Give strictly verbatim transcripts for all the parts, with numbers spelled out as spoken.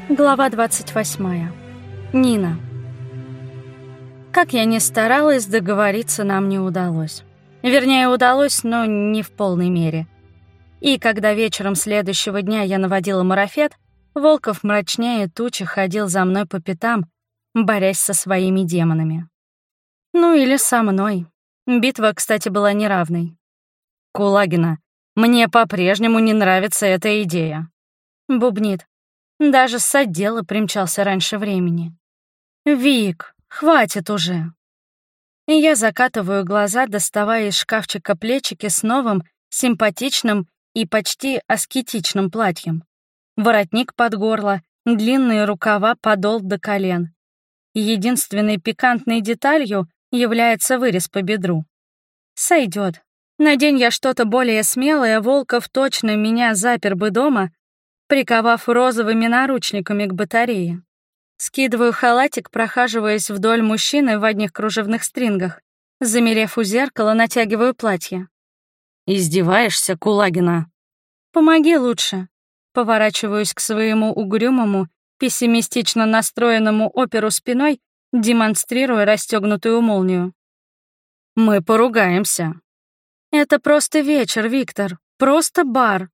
Глава двадцать восьмая. Нина. Как я ни старалась, договориться нам не удалось. Вернее, удалось, но не в полной мере. И когда вечером следующего дня я наводила марафет, Волков мрачнее тучи ходил за мной по пятам, борясь со своими демонами. Ну или со мной. Битва, кстати, была неравной. «Кулагина, мне по-прежнему не нравится эта идея», — бубнит. Даже с отдела примчался раньше времени. «Вик, хватит уже!» И я закатываю глаза, доставая из шкафчика плечики с новым, симпатичным и почти аскетичным платьем. Воротник под горло, длинные рукава, подол до колен. Единственной пикантной деталью является вырез по бедру. Сойдет. Надень я что-то более смелое, Волков точно меня запер бы дома, приковав розовыми наручниками к батарее. Скидываю халатик, прохаживаясь вдоль мужчины в одних кружевных стрингах. Замерев у зеркала, натягиваю платье. «Издеваешься, Кулагина?» «Помоги лучше». Поворачиваюсь к своему угрюмому, пессимистично настроенному оперу спиной, демонстрируя расстегнутую молнию. «Мы поругаемся». «Это просто вечер, Виктор. Просто бар».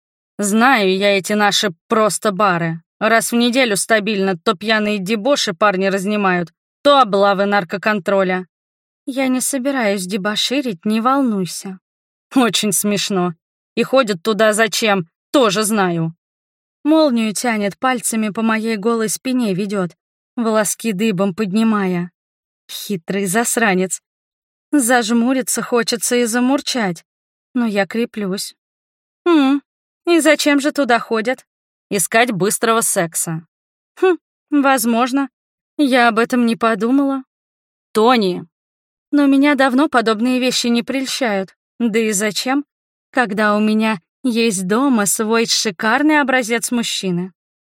«Знаю я эти наши просто бары. Раз в неделю стабильно то пьяные дебоши парни разнимают, то облавы наркоконтроля». «Я не собираюсь дебоширить, не волнуйся». «Очень смешно. И ходят туда зачем, тоже знаю». Молнию тянет, пальцами по моей голой спине ведет, волоски дыбом поднимая. Хитрый засранец. Зажмуриться хочется и замурчать, но я креплюсь. «М, и зачем же туда ходят?» «Искать быстрого секса». «Хм, возможно. Я об этом не подумала». «Тони!» «Но меня давно подобные вещи не прельщают. Да и зачем, когда у меня есть дома свой шикарный образец мужчины?»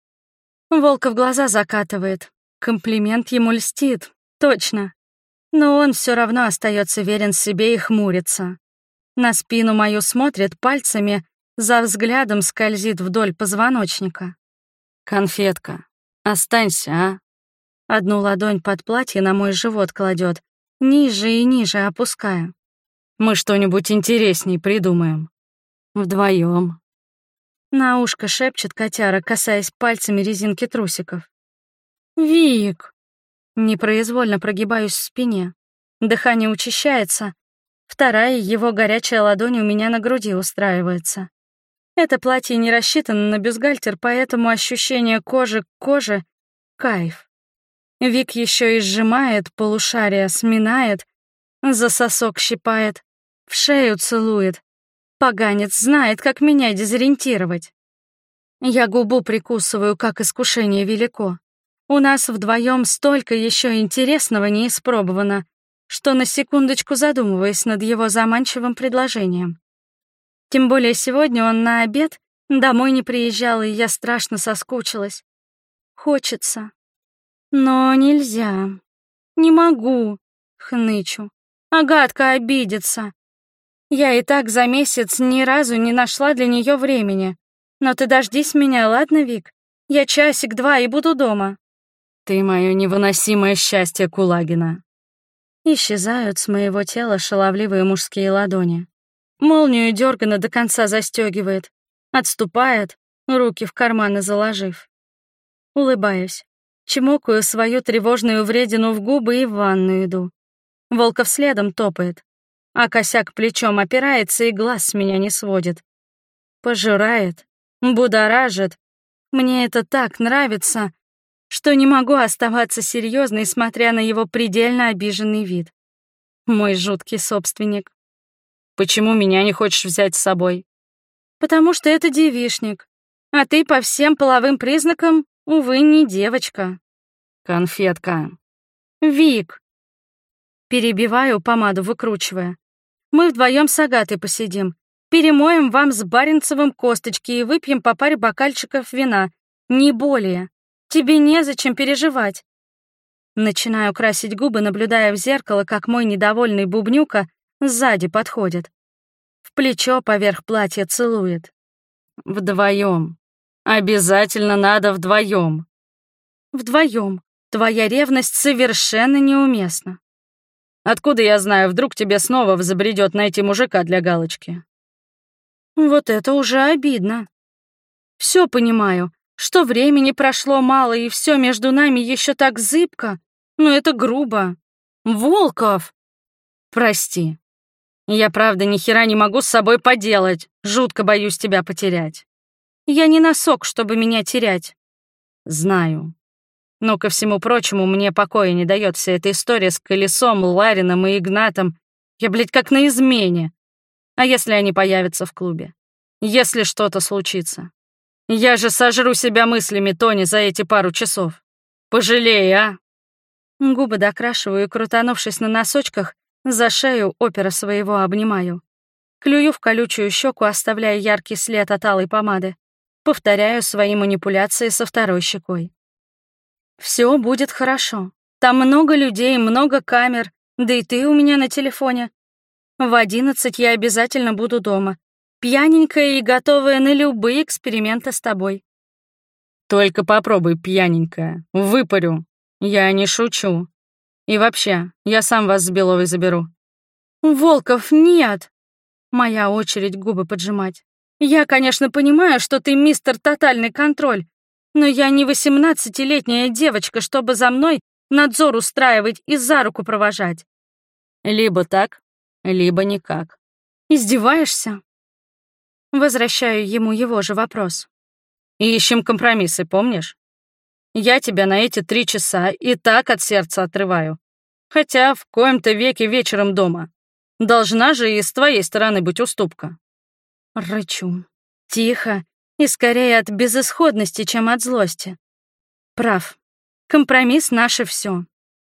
Волков глаза закатывает. Комплимент ему льстит, точно. Но он все равно остается верен себе и хмурится. На спину мою смотрит пальцами, за взглядом скользит вдоль позвоночника. «Конфетка, останься, а?» Одну ладонь под платье на мой живот кладет, ниже и ниже опуская. «Мы что-нибудь интересней придумаем. Вдвоем». На ушко шепчет котяра, касаясь пальцами резинки трусиков. «Вик!» Непроизвольно прогибаюсь в спине. Дыхание учащается. Вторая его горячая ладонь у меня на груди устраивается. Это платье не рассчитано на бюстгальтер, поэтому ощущение кожи к коже — кайф. Вик еще и сжимает, полушария сминает, за сосок щипает, в шею целует. Поганец знает, как меня дезориентировать. Я губу прикусываю, как искушение велико. У нас вдвоем столько еще интересного не испробовано, что на секундочку задумываюсь над его заманчивым предложением. Тем более сегодня он на обед домой не приезжал, и я страшно соскучилась. Хочется. Но нельзя. Не могу, хнычу. Агатка обидится. Я и так за месяц ни разу не нашла для нее времени. Но ты дождись меня, ладно, Вик? Я часик-два и буду дома. Ты мое невыносимое счастье, Кулагина. Исчезают с моего тела шаловливые мужские ладони. Молнию дёрганно до конца застёгивает. Отступает, руки в карманы заложив. Улыбаюсь. Чмокаю свою тревожную вредину в губы и в ванную иду. Волков следом топает. А косяк плечом опирается и глаз с меня не сводит. Пожирает, будоражит. Мне это так нравится, что не могу оставаться серьезной, смотря на его предельно обиженный вид. Мой жуткий собственник. «Почему меня не хочешь взять с собой?» «Потому что это девичник, а ты по всем половым признакам, увы, не девочка». «Конфетка». «Вик». Перебиваю, помаду выкручивая. «Мы вдвоем с Агатой посидим, перемоем вам с Баренцевым косточки и выпьем по паре бокальчиков вина, не более. Тебе незачем переживать». Начинаю красить губы, наблюдая в зеркало, как мой недовольный бубнюка сзади подходит. В плечо поверх платья целует. «Вдвоем. Обязательно надо вдвоем». Вдвоем. Твоя ревность совершенно неуместна. Откуда я знаю, вдруг тебе снова взбредет найти мужика для галочки? Вот это уже обидно. Все понимаю, что времени прошло мало, и все между нами еще так зыбко, но это грубо. Волков! Прости. Я, правда, ни хера не могу с собой поделать. Жутко боюсь тебя потерять. Я не носок, чтобы меня терять. Знаю. Но, ко всему прочему, мне покоя не дает вся эта история с Колесом, Ларином и Игнатом. Я, блядь, как на измене. А если они появятся в клубе? Если что-то случится? Я же сожру себя мыслями, Тони, за эти пару часов. Пожалей, а? Губы докрашиваю и, крутанувшись на носочках, за шею опера своего обнимаю. Клюю в колючую щеку, оставляя яркий след от алой помады. Повторяю свои манипуляции со второй щекой. Все будет хорошо. Там много людей, много камер, да и ты у меня на телефоне. В одиннадцать я обязательно буду дома, пьяненькая и готовая на любые эксперименты с тобой. Только попробуй, пьяненькая, выпарю. Я не шучу. И вообще, я сам вас с Беловой заберу. Волков, нет. Моя очередь губы поджимать. Я, конечно, понимаю, что ты мистер тотальный контроль, но я не восемнадцатилетняя девочка, чтобы за мной надзор устраивать и за руку провожать. Либо так, либо никак. Издеваешься? Возвращаю ему его же вопрос. И ищем компромиссы, помнишь? Я тебя на эти три часа и так от сердца отрываю. Хотя в коем-то веке вечером дома. Должна же и с твоей стороны быть уступка. Рычу. Тихо и скорее от безысходности, чем от злости. Прав. Компромисс — наше все.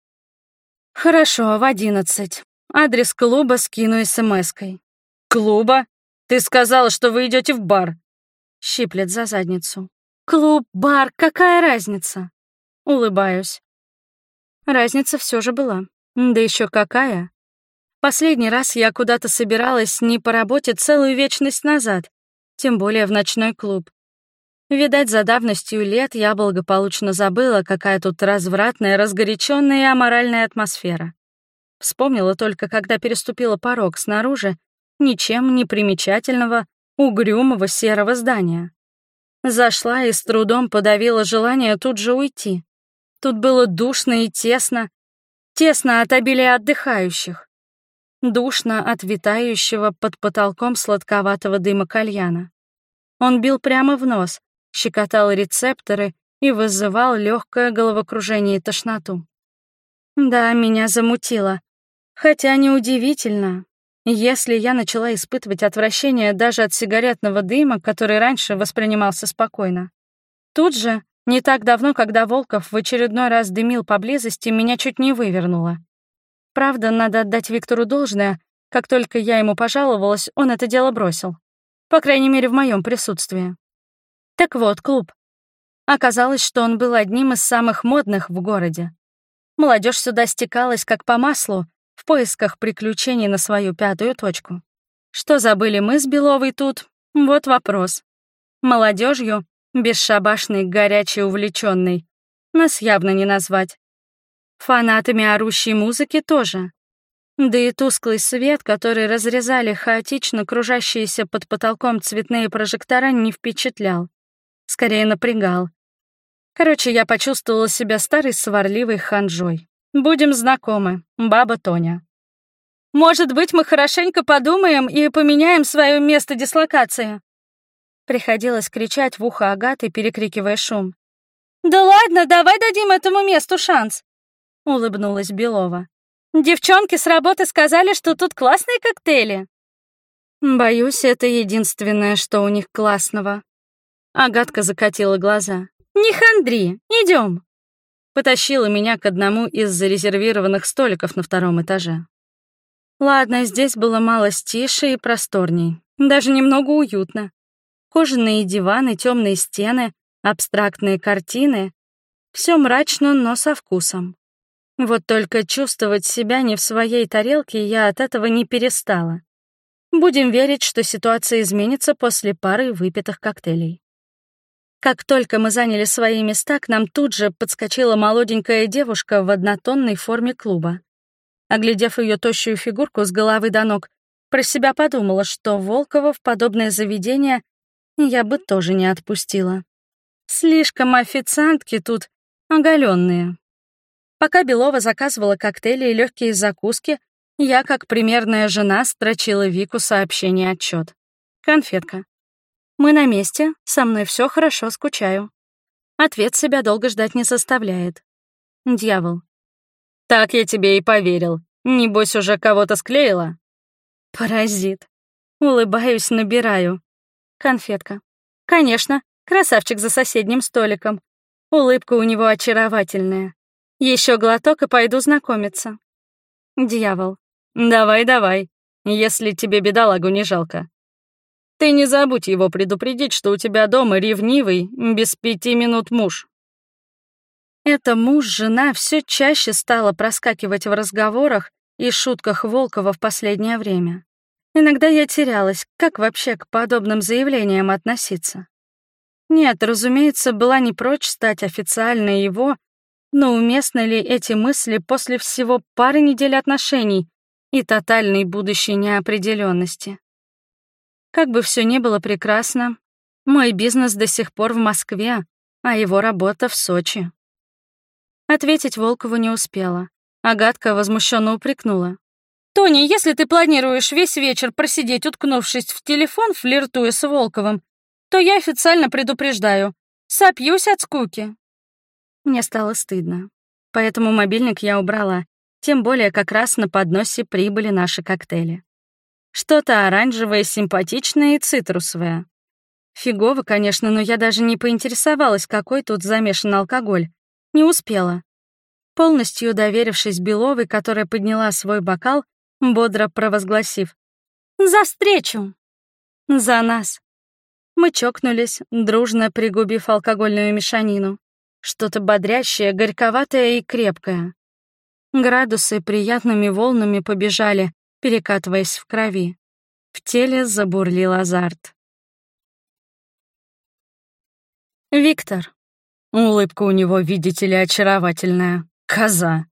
Хорошо, в одиннадцать. Адрес клуба скину смс-кой. Клуба? Ты сказала, что вы идете в бар. Щиплет за задницу. Клуб, бар, какая разница? Улыбаюсь. Разница все же была. Да еще какая. Последний раз я куда-то собиралась не по работе целую вечность назад, тем более в ночной клуб. Видать, за давностью лет я благополучно забыла, какая тут развратная, разгоряченная и аморальная атмосфера. Вспомнила только, когда переступила порог снаружи ничем не примечательного, угрюмого серого здания. Зашла и с трудом подавила желание тут же уйти. Тут было душно и тесно. Тесно от обилия отдыхающих. Душно от витающего под потолком сладковатого дыма кальяна. Он бил прямо в нос, щекотал рецепторы и вызывал легкое головокружение и тошноту. Да, меня замутило. Хотя неудивительно, если я начала испытывать отвращение даже от сигаретного дыма, который раньше воспринимался спокойно. Тут же, не так давно, когда Волков в очередной раз дымил поблизости, меня чуть не вывернуло. Правда, надо отдать Виктору должное, как только я ему пожаловалась, он это дело бросил. По крайней мере, в моем присутствии. Так вот, клуб. Оказалось, что он был одним из самых модных в городе. Молодежь сюда стекалась как по маслу, в поисках приключений на свою пятую точку. Что забыли мы с Беловой тут? Вот вопрос. Молодежью, бесшабашной, горячей, увлеченной, нас явно не назвать. Фанатами орущей музыки тоже. Да и тусклый свет, который разрезали хаотично кружащиеся под потолком цветные прожектора, не впечатлял. Скорее напрягал. Короче, я почувствовала себя старой сварливой ханжой. Будем знакомы, баба Тоня. Может быть, мы хорошенько подумаем и поменяем свое место дислокации? Приходилось кричать в ухо Агаты, перекрикивая шум. «Да ладно, давай дадим этому месту шанс!» — улыбнулась Белова. «Девчонки с работы сказали, что тут классные коктейли». «Боюсь, это единственное, что у них классного». Агатка закатила глаза. «Не хандри, идем!» Потащила меня к одному из зарезервированных столиков на втором этаже. Ладно, здесь было малость тише и просторней, даже немного уютно. Кожаные диваны, темные стены, абстрактные картины. Все мрачно, но со вкусом. Вот только чувствовать себя не в своей тарелке я от этого не перестала. Будем верить, что ситуация изменится после пары выпитых коктейлей. Как только мы заняли свои места, к нам тут же подскочила молоденькая девушка в однотонной форме клуба. Оглядев ее тощую фигурку с головы до ног, про себя подумала, что Волкова в подобное заведение я бы тоже не отпустила. Слишком официантки тут оголенные. Пока Белова заказывала коктейли и легкие закуски, я, как примерная жена, строчила Вику сообщение-отчет. Конфетка. Мы на месте, со мной все хорошо, скучаю. Ответ себя долго ждать не заставляет. Дьявол. Так я тебе и поверил. Небось, уже кого-то склеила? Паразит. Улыбаюсь, набираю. Конфетка. Конечно, красавчик за соседним столиком. Улыбка у него очаровательная. Еще глоток и пойду знакомиться. Дьявол. Давай, давай, если тебе бедолагу не жалко. Ты не забудь его предупредить, что у тебя дома ревнивый, без пяти минут муж. Это муж-жена все чаще стало проскакивать в разговорах и шутках Волкова в последнее время. Иногда я терялась, как вообще к подобным заявлениям относиться. Нет, разумеется, была не прочь стать официально его, но уместны ли эти мысли после всего пары недель отношений и тотальной будущей неопределенности? Как бы все ни было прекрасно, мой бизнес до сих пор в Москве, а его работа в Сочи. Ответить Волкову не успела. Агатка возмущенно упрекнула. «Тоня, если ты планируешь весь вечер просидеть, уткнувшись в телефон, флиртуя с Волковым, то я официально предупреждаю, сопьюсь от скуки». Мне стало стыдно, поэтому мобильник я убрала, тем более как раз на подносе прибыли наши коктейли. Что-то оранжевое, симпатичное и цитрусовое. Фигово, конечно, но я даже не поинтересовалась, какой тут замешан алкоголь. Не успела. Полностью доверившись Беловой, которая подняла свой бокал, бодро провозгласив: «За встречу!» За нас. Мы чокнулись, дружно пригубив алкогольную мешанину. Что-то бодрящее, горьковатое и крепкое. Градусы приятными волнами побежали, перекатываясь в крови. В теле забурлил азарт. Виктор. Улыбка у него, видите ли, очаровательная. Коза.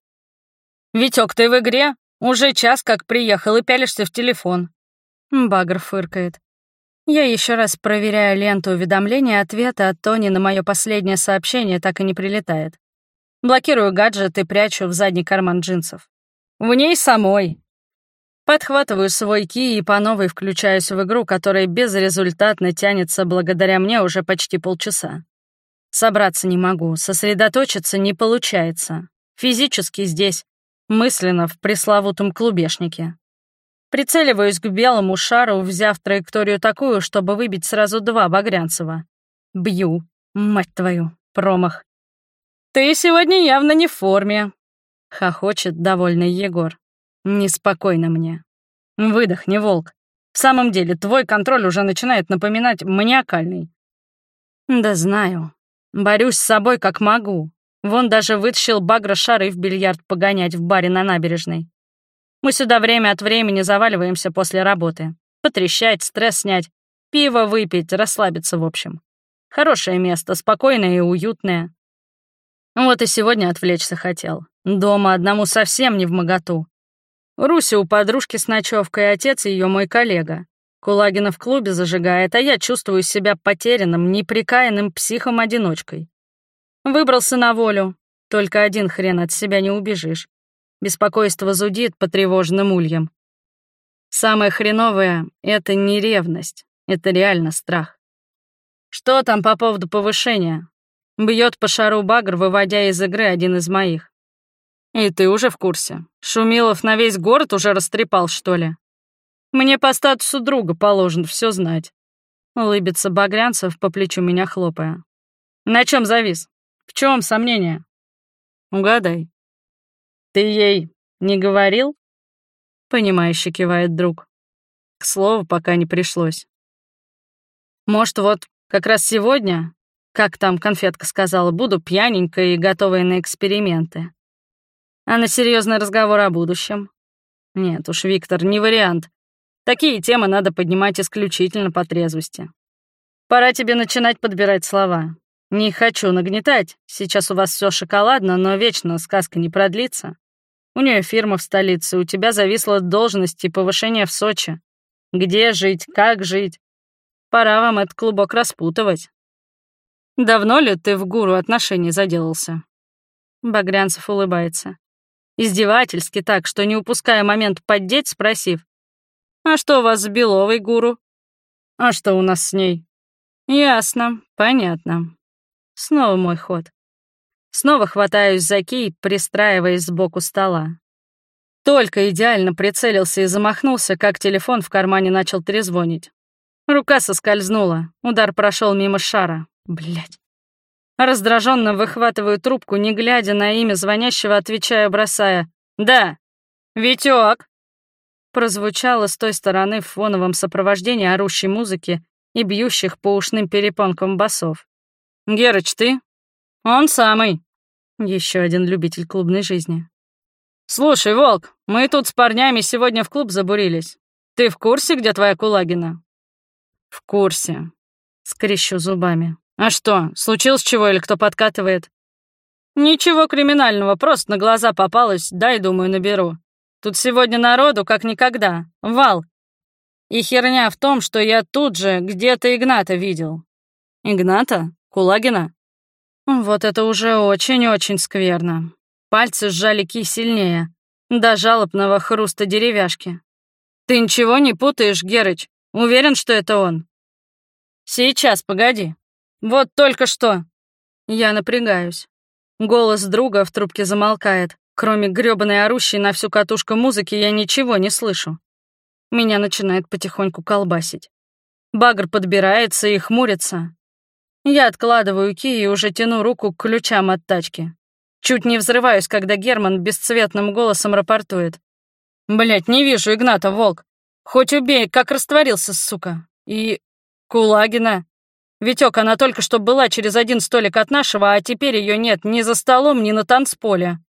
«Витёк, ты в игре? Уже час как приехал и пялишься в телефон». Багр фыркает. Я еще раз проверяю ленту уведомлений, ответа от Тони на мое последнее сообщение так и не прилетает. Блокирую гаджет и прячу в задний карман джинсов. В ней самой. Подхватываю свой ки и по новой включаюсь в игру, которая безрезультатно тянется благодаря мне уже почти полчаса. Собраться не могу, сосредоточиться не получается. Физически здесь, мысленно в пресловутом клубешнике. Прицеливаюсь к белому шару, взяв траекторию такую, чтобы выбить сразу два Багрянцева. Бью, мать твою, промах. «Ты сегодня явно не в форме», — хохочет довольный Егор. «Неспокойно мне. Выдохни, волк. В самом деле, твой контроль уже начинает напоминать маниакальный». «Да знаю. Борюсь с собой как могу. Вон даже вытащил Багра шары в бильярд погонять в баре на набережной. Мы сюда время от времени заваливаемся после работы. Потрещать, стресс снять, пиво выпить, расслабиться в общем. Хорошее место, спокойное и уютное. Вот и сегодня отвлечься хотел. Дома одному совсем не вмоготу. Руся у подружки с ночевкой, отец ее мой коллега. Кулагина в клубе зажигает, а я чувствую себя потерянным, неприкаянным психом-одиночкой. Выбрался на волю. Только один хрен от себя не убежишь. Беспокойство зудит потревоженным ульем. Самое хреновое — это не ревность, это реально страх. Что там по поводу повышения? Бьет по шару Багр, выводя из игры один из моих. И ты уже в курсе? Шумилов на весь город уже растрепал, что ли? Мне по статусу друга положено все знать. Улыбится Багрянцев, по плечу меня хлопая. На чем завис? В чем сомнение? Угадай. Ты ей не говорил? Понимающе кивает друг. К слову, пока не пришлось. Может, вот как раз сегодня, как там конфетка сказала, буду пьяненькая и готовая на эксперименты. А на серьезный разговор о будущем? Нет уж, Виктор, не вариант. Такие темы надо поднимать исключительно по трезвости. Пора тебе начинать подбирать слова. Не хочу нагнетать, сейчас у вас все шоколадно, но вечно сказка не продлится. У нее фирма в столице, у тебя зависла должность и повышение в Сочи. Где жить, как жить? Пора вам этот клубок распутывать. Давно ли ты в гуру отношений заделался? Багрянцев улыбается. Издевательски так, что не упуская момент поддеть, спросив. А что у вас с Беловой гуру? А что у нас с ней? Ясно, понятно. Снова мой ход. Снова хватаюсь за кий, пристраиваясь сбоку стола. Только идеально прицелился и замахнулся, как телефон в кармане начал трезвонить. Рука соскользнула, удар прошел мимо шара. Блять. Раздраженно выхватываю трубку, не глядя на имя звонящего, отвечая, бросая «Да, Витёк!» Прозвучало с той стороны в фоновом сопровождении орущей музыки и бьющих по ушным перепонкам басов. «Герыч, ты?» «Он самый». Еще один любитель клубной жизни. «Слушай, Волк, мы тут с парнями сегодня в клуб забурились. Ты в курсе, где твоя Кулагина?» «В курсе», — скрещу зубами. «А что, случилось чего или кто подкатывает?» «Ничего криминального, просто на глаза попалось, дай, думаю, наберу. Тут сегодня народу как никогда, вал. И херня в том, что я тут же где-то Игната видел». «Игната? Кулагина?» Вот это уже очень-очень скверно. Пальцы сжали кий сильнее, до жалобного хруста деревяшки. «Ты ничего не путаешь, Герыч? Уверен, что это он?» «Сейчас, погоди. Вот только что». Я напрягаюсь. Голос друга в трубке замолкает. Кроме грёбаной орущей на всю катушку музыки я ничего не слышу. Меня начинает потихоньку колбасить. Багр подбирается и хмурится. Я откладываю кий и уже тяну руку к ключам от тачки. Чуть не взрываюсь, когда Герман бесцветным голосом рапортует. «Блядь, не вижу Игната, Волк. Хоть убей, как растворился, сука. И... Кулагина. Витёк, она только что была через один столик от нашего, а теперь ее нет ни за столом, ни на танцполе».